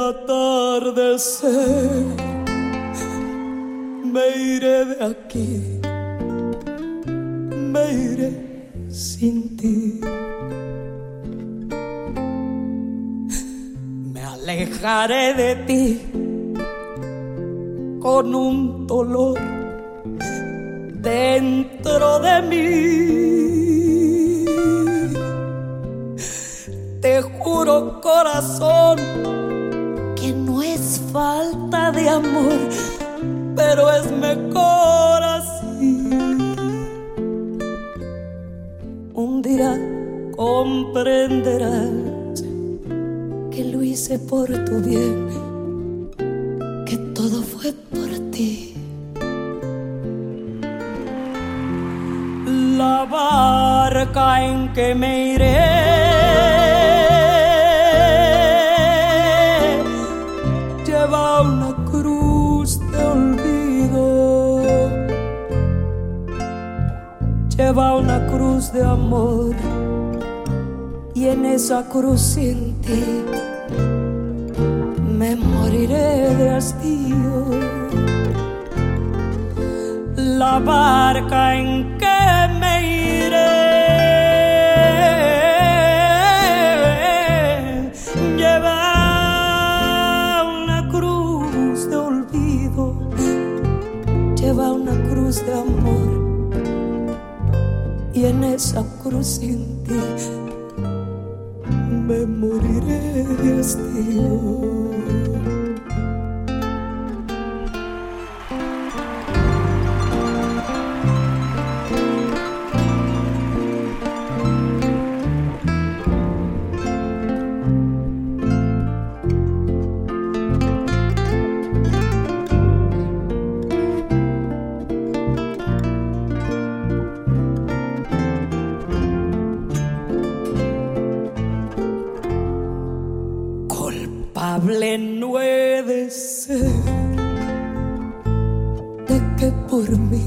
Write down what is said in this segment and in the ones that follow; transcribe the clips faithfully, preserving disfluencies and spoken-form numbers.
atardecer me iré de aquí, me iré sin ti. Me alejaré de ti con un dolor dentro de mí. Te juro, corazón, que no es falta de amor, pero es mejor así. Un día comprenderás que lo hice por tu bien, que todo fue por ti. La barca en que me iré lleva una cruz de olvido, lleva una cruz de amor, y en esa cruz sin ti me moriré de hastío. La barca en que me iré lleva una cruz de olvido, lleva una cruz de amor, y en esa cruz sin ti me moriré de hastío. Culpable no he de ser de que por mí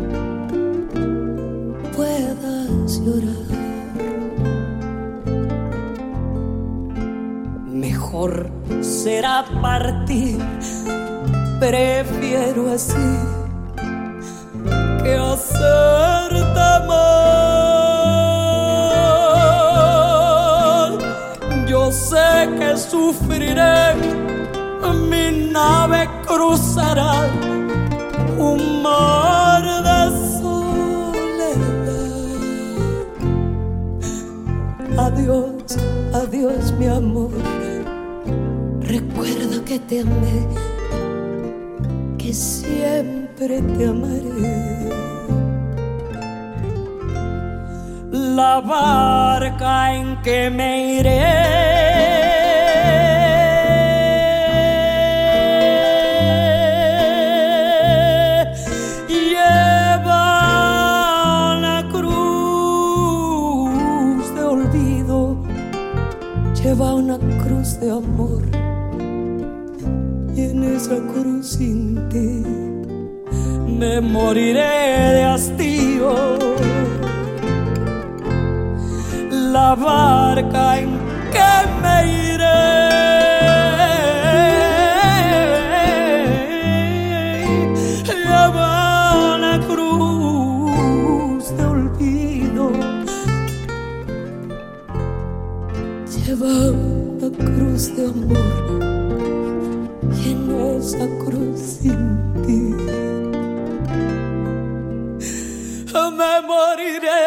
puedas llorar. Mejor será partir, prefiero así que hacerte mal. Yo sé que sufriré, mi nave cruzará un mar de soledad. Adiós, adiós mi amor, recuerda que te amé, que siempre te amaré. La barca en que me iré lleva una cruz de olvido, lleva una cruz de amor, y en esa cruz sin ti me moriré de hastío. La barca en que me iré lleva una cruz de olvido, lleva una cruz de amor, y en esa cruz sin ti me moriré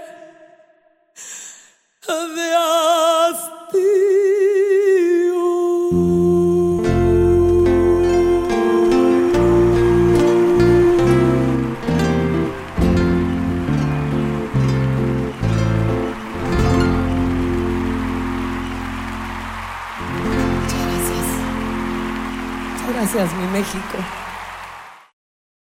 de hastío. Muchas gracias. Muchas gracias, mi México.